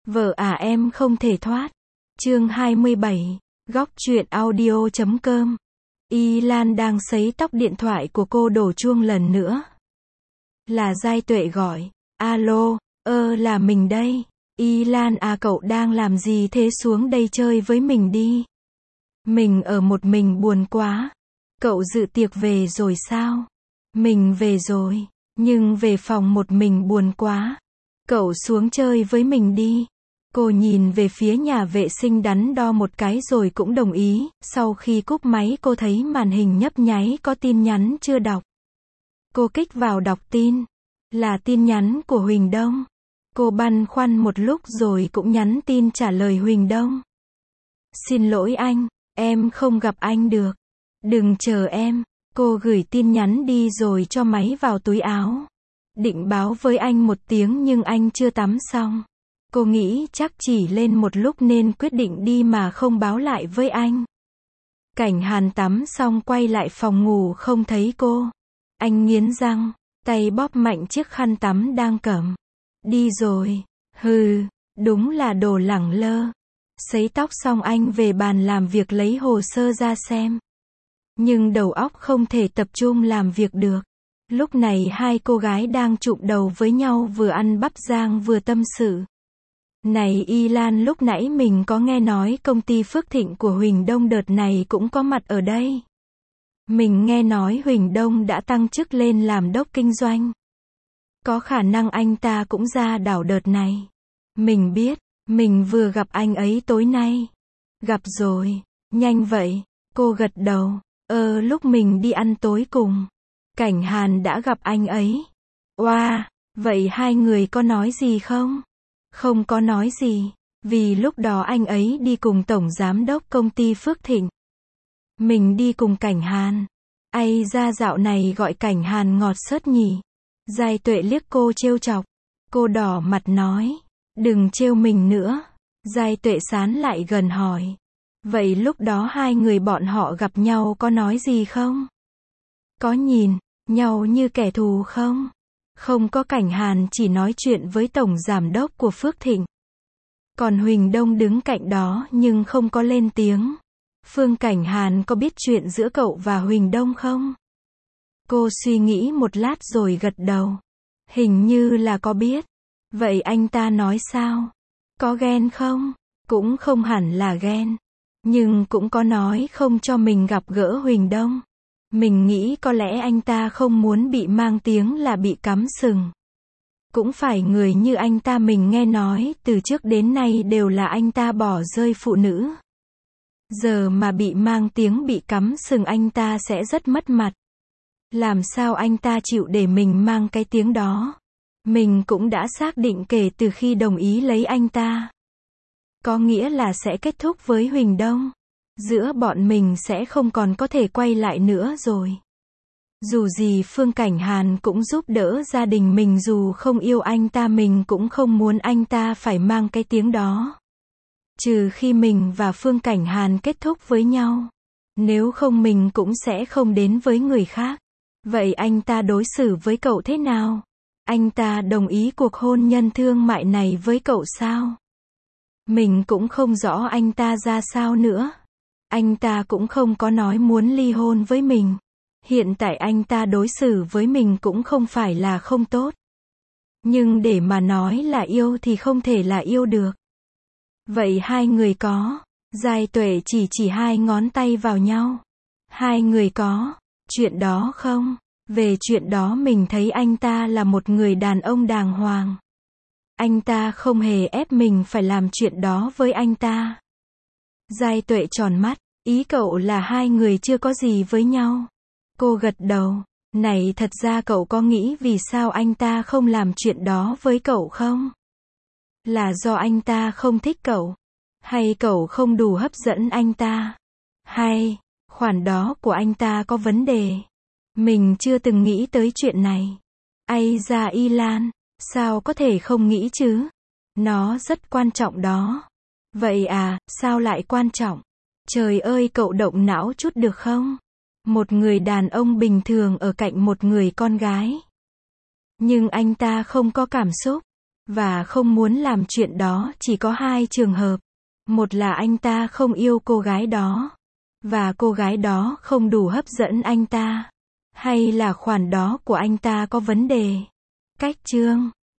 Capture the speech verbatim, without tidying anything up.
Vợ à em không thể thoát. Chương hai mươi bảy, góc truyện audio chấm com. Y Lan đang sấy tóc, điện thoại của cô đổ chuông lần nữa. Là Giai Tuệ gọi. Alo, ơ là mình đây. Y Lan à, cậu đang làm gì thế, xuống đây chơi với mình đi. Mình ở một mình buồn quá. Cậu dự tiệc về rồi sao? Mình về rồi, nhưng về phòng một mình buồn quá. Cậu xuống chơi với mình đi. Cô nhìn về phía nhà vệ sinh đắn đo một cái rồi cũng đồng ý. Sau khi cúp máy cô thấy màn hình nhấp nháy có tin nhắn chưa đọc. Cô kích vào đọc tin. Là tin nhắn của Huỳnh Đông. Cô băn khoăn một lúc rồi cũng nhắn tin trả lời Huỳnh Đông. Xin lỗi anh, em không gặp anh được. Đừng chờ em. Cô gửi tin nhắn đi rồi cho máy vào túi áo. Định báo với anh một tiếng nhưng anh chưa tắm xong. Cô nghĩ chắc chỉ lên một lúc nên quyết định đi mà không báo lại với anh. Cảnh Hàn tắm xong quay lại phòng ngủ không thấy cô. Anh nghiến răng, tay bóp mạnh chiếc khăn tắm đang cầm. Đi rồi. Hừ, đúng là đồ lẳng lơ. Sấy tóc xong anh về bàn làm việc lấy hồ sơ ra xem. Nhưng đầu óc không thể tập trung làm việc được. Lúc này hai cô gái đang chụm đầu với nhau, vừa ăn bắp rang vừa tâm sự. Này Y Lan, lúc nãy mình có nghe nói công ty Phước Thịnh của Huỳnh Đông đợt này cũng có mặt ở đây. Mình nghe nói Huỳnh Đông đã tăng chức lên làm đốc kinh doanh. Có khả năng anh ta cũng ra đảo đợt này. Mình biết, mình vừa gặp anh ấy tối nay. Gặp rồi, nhanh vậy. Cô gật đầu. Ờ lúc mình đi ăn tối cùng Cảnh Hàn đã gặp anh ấy. Oa, wow, vậy hai người có nói gì không? Không có nói gì, vì lúc đó anh ấy đi cùng tổng giám đốc công ty Phước Thịnh. Mình đi cùng Cảnh Hàn. Ây ra, dạo này gọi Cảnh Hàn ngọt xớt nhỉ. Giai Tuệ liếc cô trêu chọc. Cô đỏ mặt nói, đừng trêu mình nữa. Giai Tuệ sán lại gần hỏi, vậy lúc đó hai người bọn họ gặp nhau có nói gì không? Có nhìn nhau như kẻ thù không? Không có, Cảnh Hàn chỉ nói chuyện với tổng giám đốc của Phước Thịnh. Còn Huỳnh Đông đứng cạnh đó nhưng không có lên tiếng. Phương Cảnh Hàn có biết chuyện giữa cậu và Huỳnh Đông không? Cô suy nghĩ một lát rồi gật đầu. Hình như là có biết. Vậy anh ta nói sao? Có ghen không? Cũng không hẳn là ghen. Nhưng cũng có nói không cho mình gặp gỡ Huỳnh Đông. Mình nghĩ có lẽ anh ta không muốn bị mang tiếng là bị cắm sừng. Cũng phải, người như anh ta mình nghe nói từ trước đến nay đều là anh ta bỏ rơi phụ nữ. Giờ mà bị mang tiếng bị cắm sừng anh ta sẽ rất mất mặt. Làm sao anh ta chịu để mình mang cái tiếng đó? Mình cũng đã xác định kể từ khi đồng ý lấy anh ta. Có nghĩa là sẽ kết thúc với Huỳnh Đông. Giữa bọn mình sẽ không còn có thể quay lại nữa rồi. Dù gì Phương Cảnh Hàn cũng giúp đỡ gia đình mình, dù không yêu anh ta mình cũng không muốn anh ta phải mang cái tiếng đó. Trừ khi mình và Phương Cảnh Hàn kết thúc với nhau. Nếu không mình cũng sẽ không đến với người khác. Vậy anh ta đối xử với cậu thế nào? Anh ta đồng ý cuộc hôn nhân thương mại này với cậu sao? Mình cũng không rõ anh ta ra sao nữa. Anh ta cũng không có nói muốn ly hôn với mình. Hiện tại anh ta đối xử với mình cũng không phải là không tốt. Nhưng để mà nói là yêu thì không thể là yêu được. Vậy hai người có? Giai Tuệ chỉ chỉ hai ngón tay vào nhau. Hai người có chuyện đó không? Về chuyện đó mình thấy anh ta là một người đàn ông đàng hoàng. Anh ta không hề ép mình phải làm chuyện đó với anh ta. Giai Tuệ tròn mắt, ý cậu là hai người chưa có gì với nhau. Cô gật đầu, này thật ra cậu có nghĩ vì sao anh ta không làm chuyện đó với cậu không? Là do anh ta không thích cậu? Hay cậu không đủ hấp dẫn anh ta? Hay, khoản đó của anh ta có vấn đề? Mình chưa từng nghĩ tới chuyện này. Ây da Y Lan, sao có thể không nghĩ chứ? Nó rất quan trọng đó. Vậy à, sao lại quan trọng? Trời ơi, cậu động não chút được không? Một người đàn ông bình thường ở cạnh một người con gái. Nhưng anh ta không có cảm xúc. và không muốn làm chuyện đó chỉ có hai trường hợp. Một là anh ta không yêu cô gái đó, và cô gái đó không đủ hấp dẫn anh ta. Hay là khoản đó của anh ta có vấn đề. Cách chương